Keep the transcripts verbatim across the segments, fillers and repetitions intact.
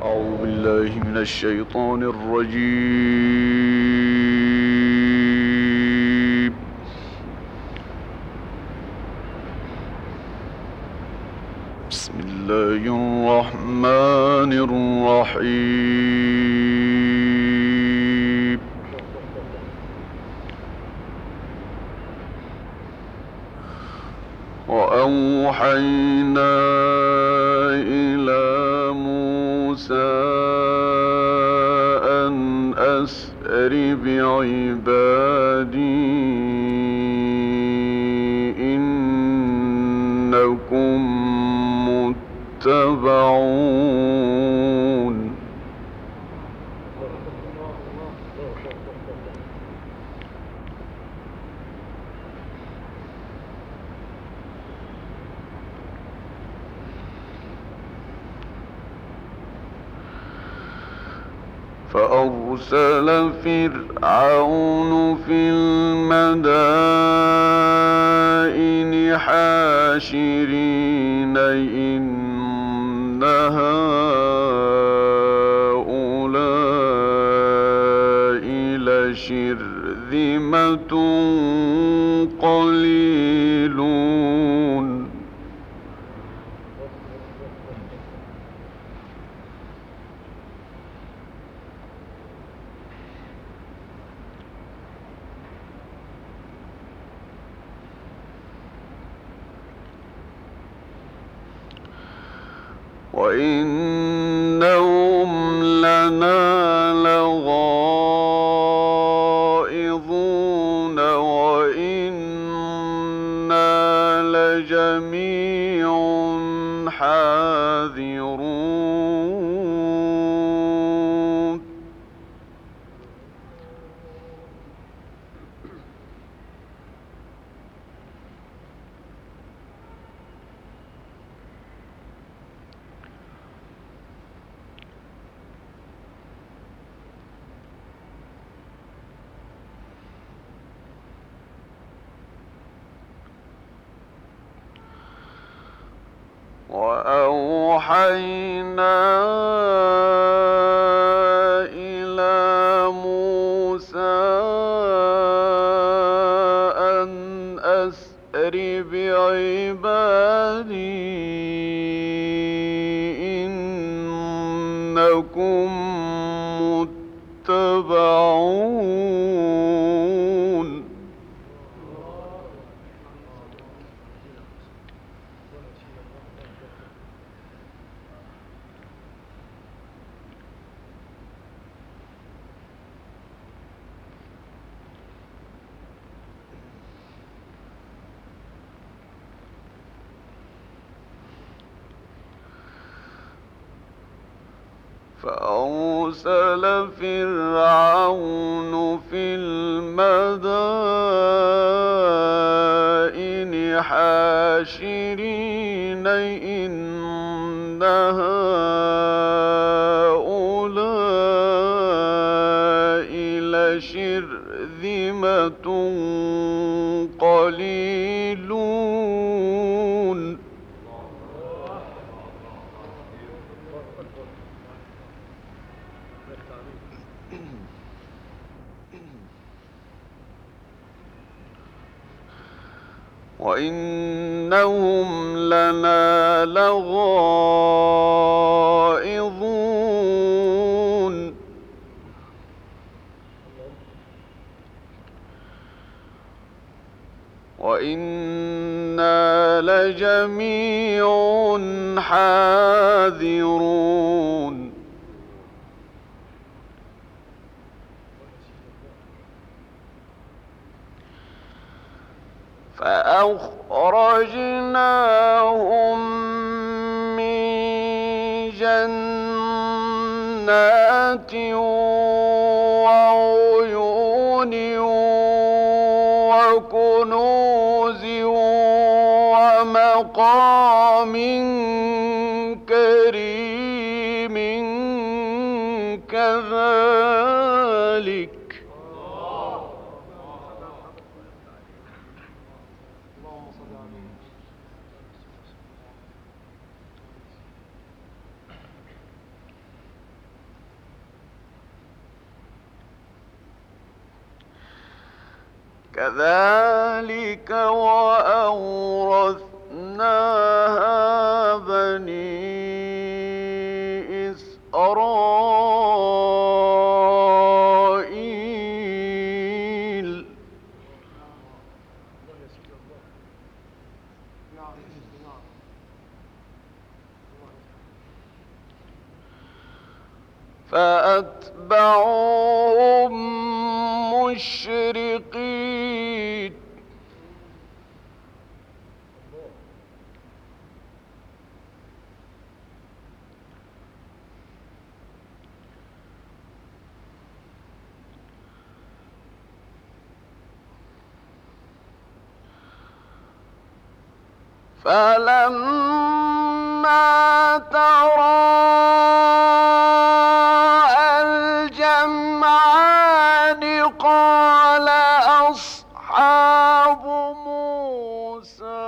أعوذ بالله من الشيطان الرجيم. بسم الله الرحمن الرحيم. وأوحينا إلى موسى أن أسر بعبادي إنكم متبعون. فأرسل فرعون في المدائن حاشرين إن هؤلاء لشرذمة قليلون. وإنهم لنا لغائظون وإنا لجميع حاذرون. وأوحينا إلى موسى أن أسر بعبادي إنكم متبعون. فأرسل فرعون في المدائن حاشرين إن هؤلاء لشرذمة قليلون. وإنهم لنا لغائظون وإنا لجميع حاذرون. فأخرجناهم من جنات وعيون وكنوز ومقام كريم كذلك كذلك وأورثناها بني إسرائيل. فأتبعوهم مشرقين. فلما تراءى الجمعان قال أصحاب موسى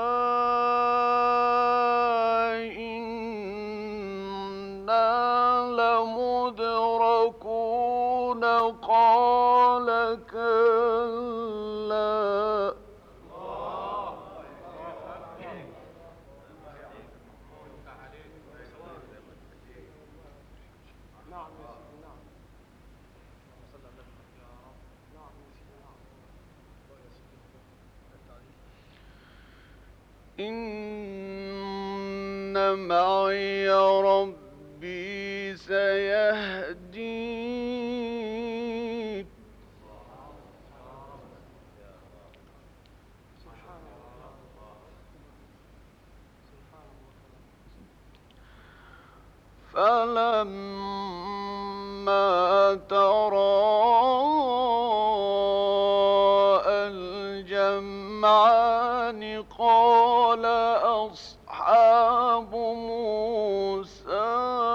إنا لمدركون قال كلا إن معي ربي سيهدين. فلما تراءى الجمعان قال أصحاب موسى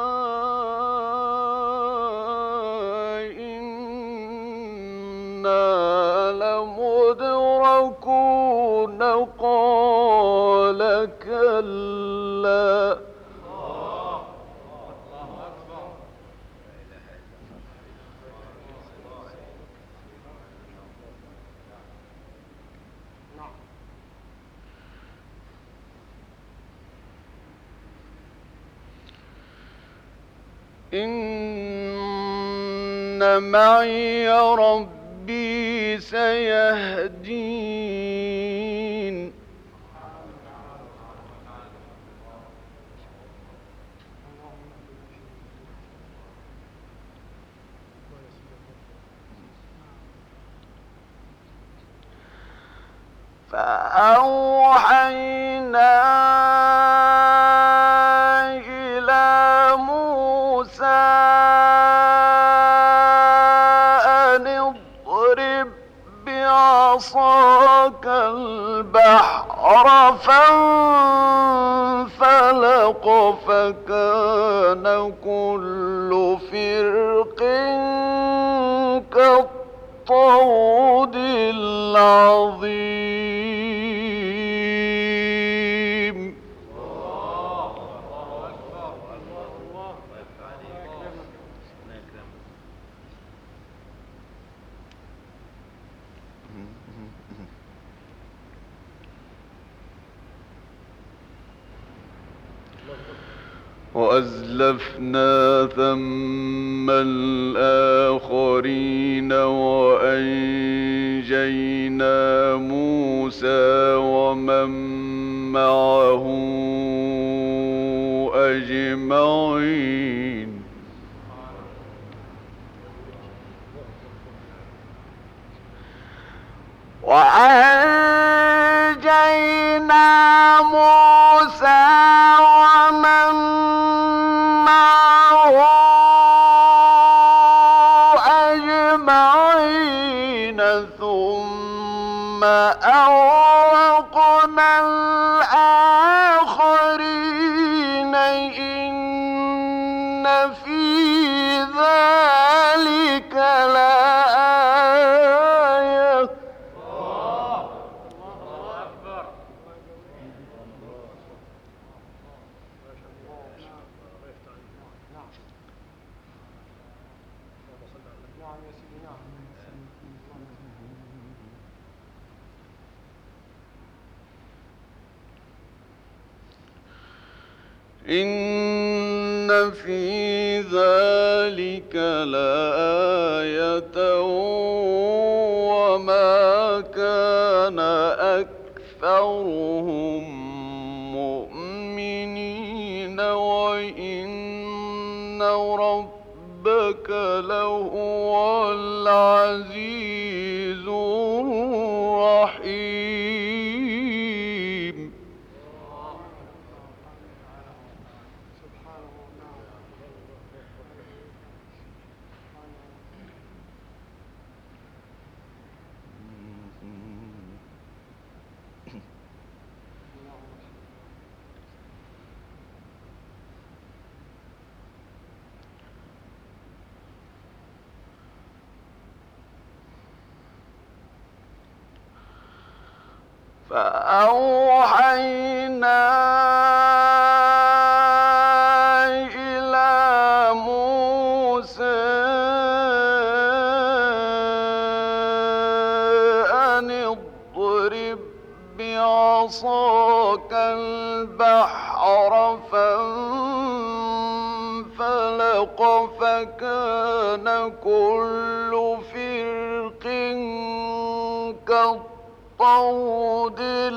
إنا لمدركون قال كلا إن معي ربي سيهدين. فأوحينا إلى موسى أن اضرب بعصاك البحر فانفلق فكان كل فرق كالطود العظيم. وأزلفنا ثم الآخرين وأنجينا موسى ومن معه أجمعين. وأنجينا موسى ومن معه أجمعين ثم أغرقنا الآخرين إن في ذلك لآية إن في ذلك لآية وما كان أكثرهم مؤمنين وإن ربك لهو العزيز الرحيم. فأوحينا إلى موسى أن اضرب بعصاك البحر فانفلق فكان كل فرق كالطود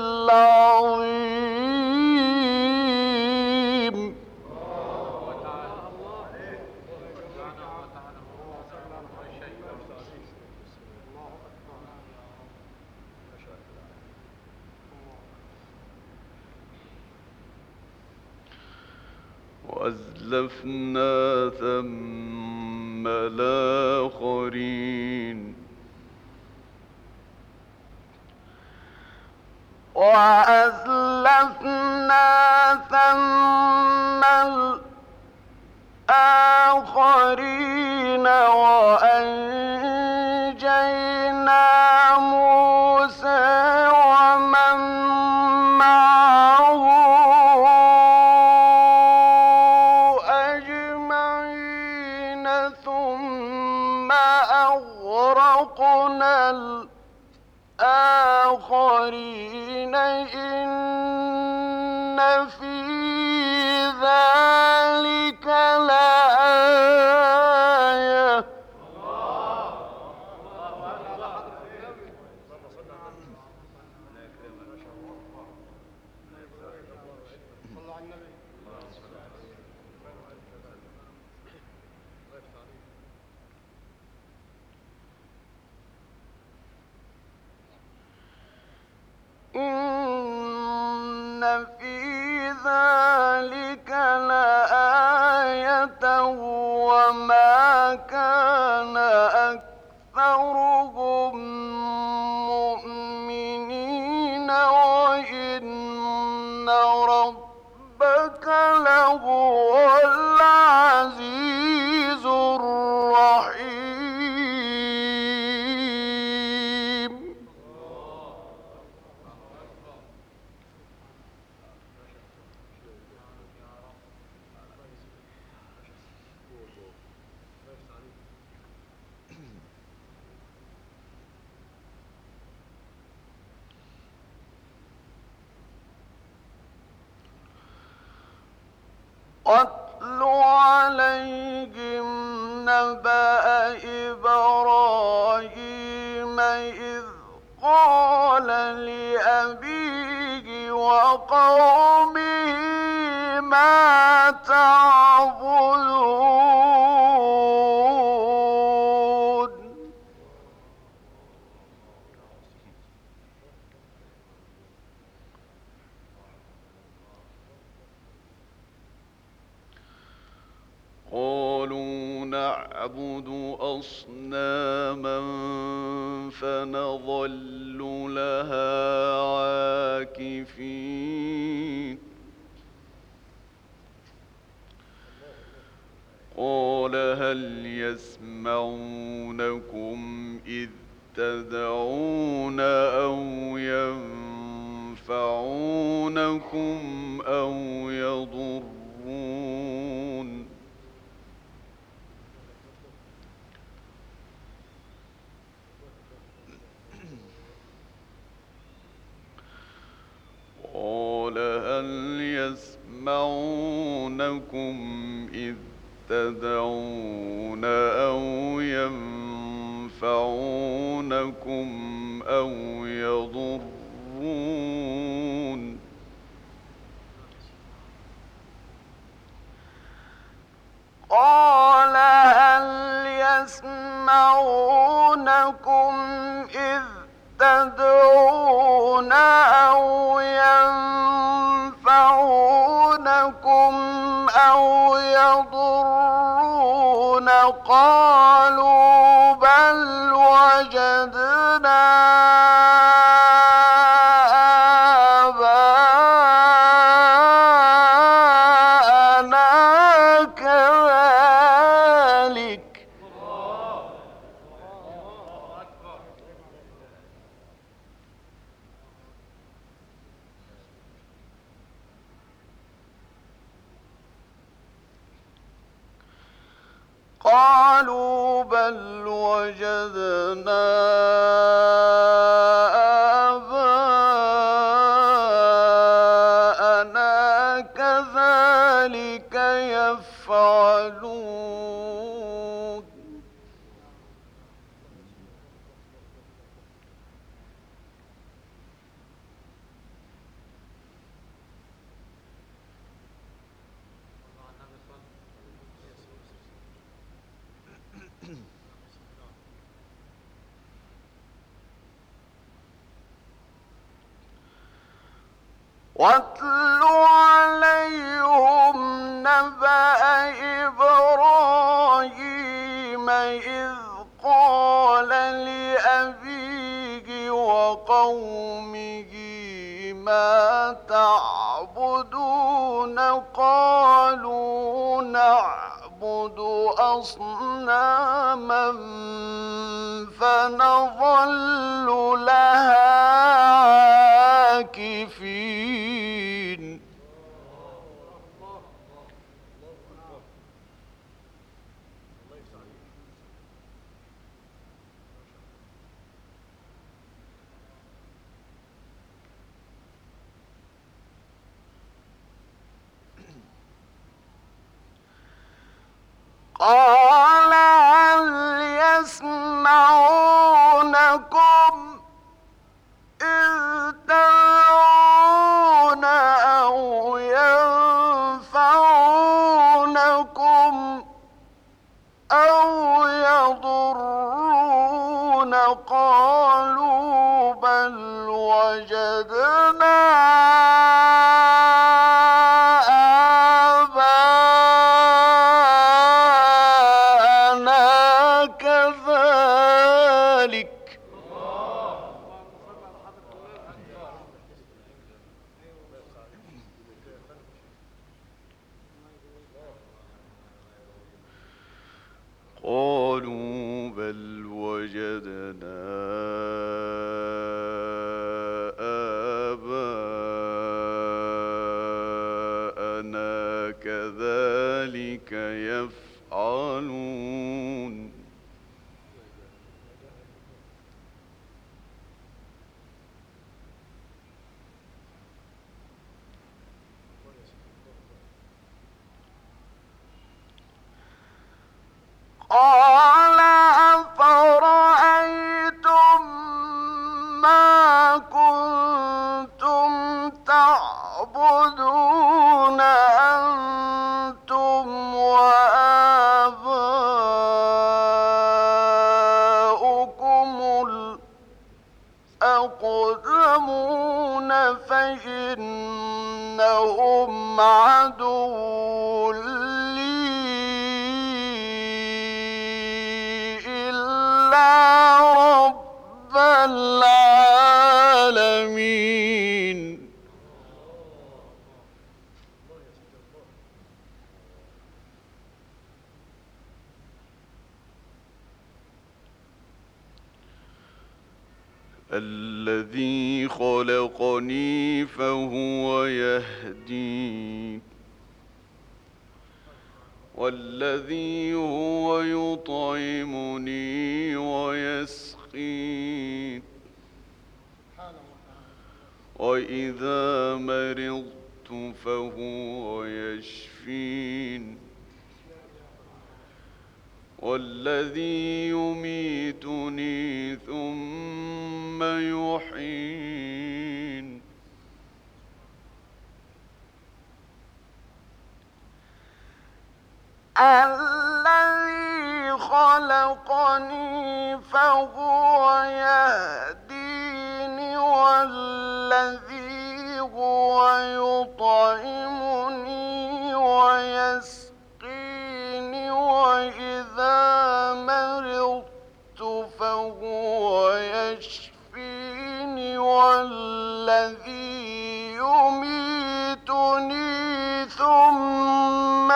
العظيم. وأزلفنا ثم الآخرين وأزلفنا ثم الآخرين وأنجينا موسى ومن معه أجمعين ثم أغرقنا الآخرين إن في ذلك لآية. إن في ذلك لآية وما كان أكثرهم مؤمنين وإن ربك لهو العزيز الرحيم. واتل عليهم نبأ إبراهيم إذ قال لأبيه وقومه ما تعبدون. قالوا نعبد أصناما فنظل لها عاكفين. قال هل يسمعونكم إذ تدعون أو ينفعونكم أو يضرون. قال هل يسمعونكم يسمعونكم إذ تدعون أو ينفعونكم أو يضرون قال هل يسمعونكم إذ تدعون أو ينفعونكم أو يضرون قالوا بل وجدنا قالوا بل وجدنا آباءنا كذلك يفعلون واتل عليهم نبأ إبراهيم إذ قال لأبيه وقومه ما تعبدون قالوا نعبد أصناما فنظل لها عاكفين قال هل يسمعونكم إذ تدعون أو ينفعونكم أو يضرون قالوا بل وجدنا آباءنا كذلك قالوا بل وجدنا آباءنا كذلك يفعلون قال أفرأيتم ما كنتم تعبدون أنتم وآباؤكم الأقدمون فإنهم عدو رب العالمين الذي خلقني فهو يهدين والذي هو يطعمني ويسقين وإذا مرضت فهو يشفين والذي يميتني ثم يحيين الذي خلقني فهو يهديني والذي هو يطعمني ويسقيني وإذا مرضت فهو يشفيني والذي يميتني ثم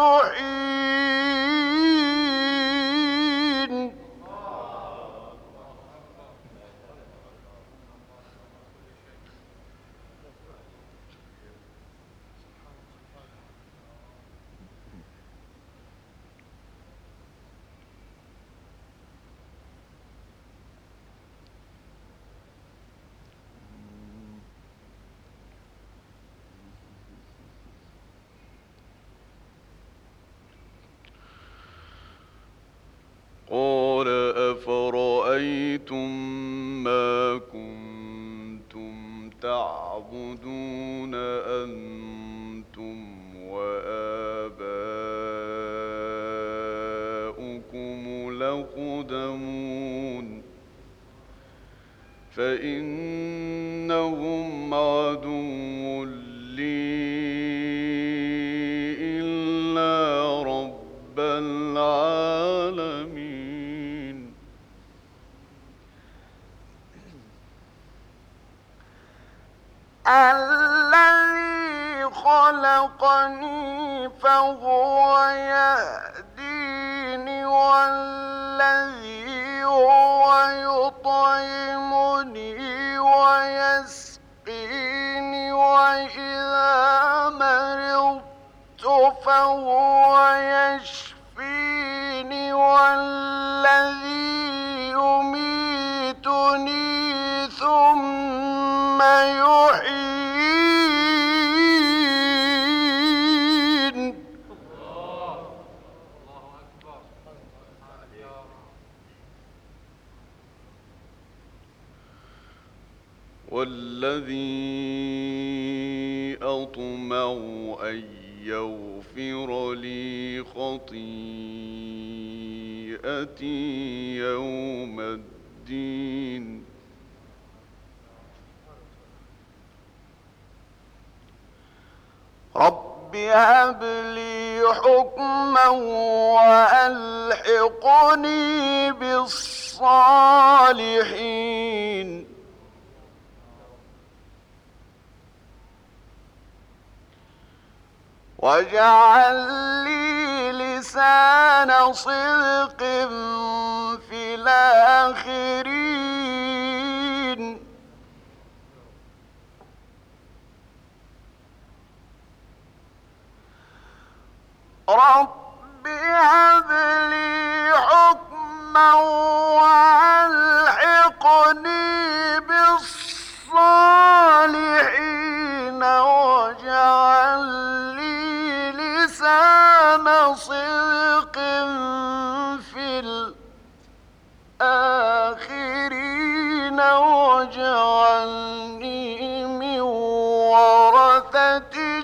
يحيين قال أفرأيتم ما كنتم تعبدون أنتم وآباؤكم الأقدمون فإنهم عدو لي إلا رب العالمين الذي خلقني فهو يهديني والذي هو يطعمني ويسقيني وإذا مرضت فهو يشفيني والذي يميتني ثم يحيين والذي أطمع أن يغفر لي خطيئتي يوم الدين رب هب لي حكما وألحقني بالصالحين واجعل لي لسان صدق في الآخرين رب هب لي حكما وألحقني بالصالحين واجعل لي لسان صدق في الآخرين واجعلني من ورثة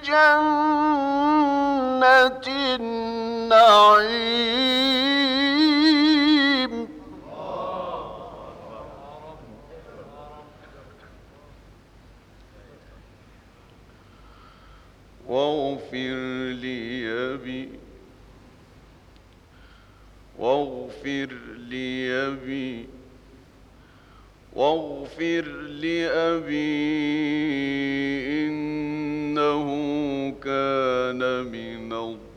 جنة النعيم واغفر لي أبي واغفر لي أبي واغفر لأبي إنه كان من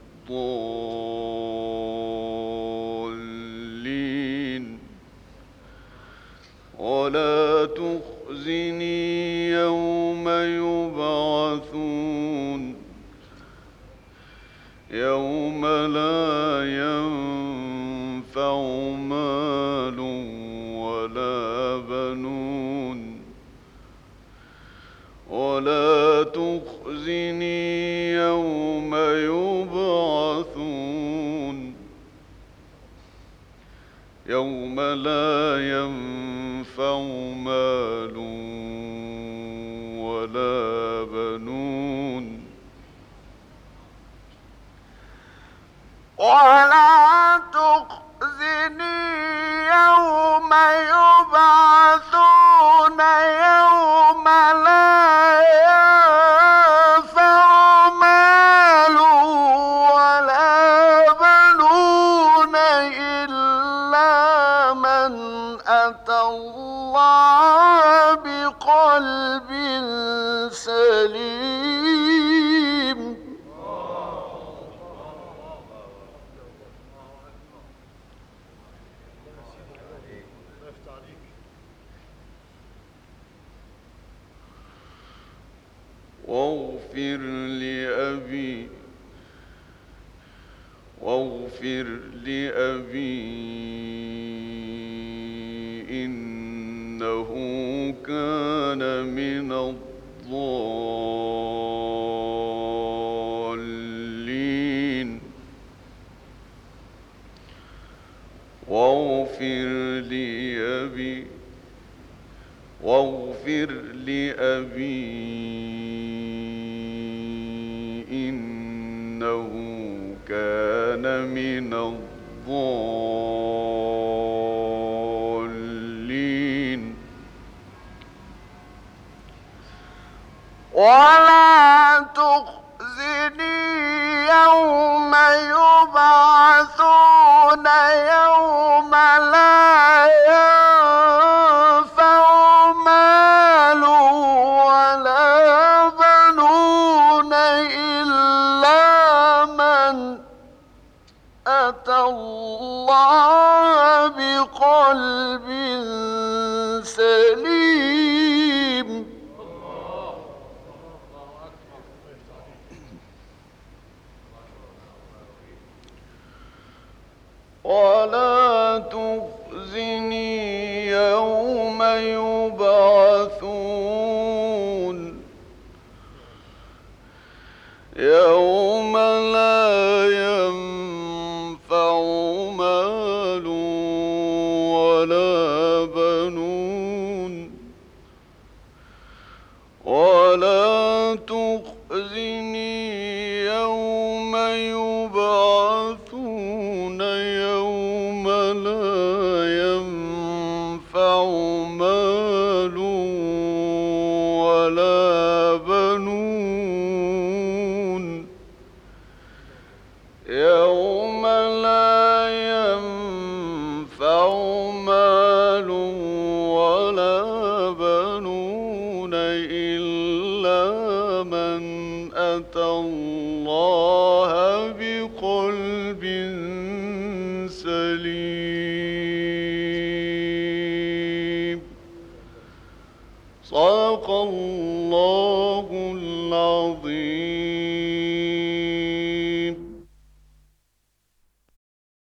الضالين ولا تخزني يوم يبعثون يوم لا ينفع مال ولا بنون ولا تخزني تخزني يوم يبعثون يوم لا ينفع مال ولا بنون ولا تخزني يوم يبعثون يوم لا ينفع مال ولا بنون إلا من أتى الله بقلب سليم. واغفر لأبي واغفر لأبي إنه كان من الضالين واغفر لأبي واغفر لأبي إنه كان من الضالين ولا تخزني يوم يبعثون يوم لا ينفع مال ولا بنون إلا من أتى الله بقلب سليم. ولا تخزني يوم يبعثون يوم لا ينفع مال ولا بنون ولا تخزني يوم يبعثون يوم لا ينفع مال ولا بنون يوم لا ينفع مال ولا بنون إلا من أتى الله بقلب سليم. صدق الله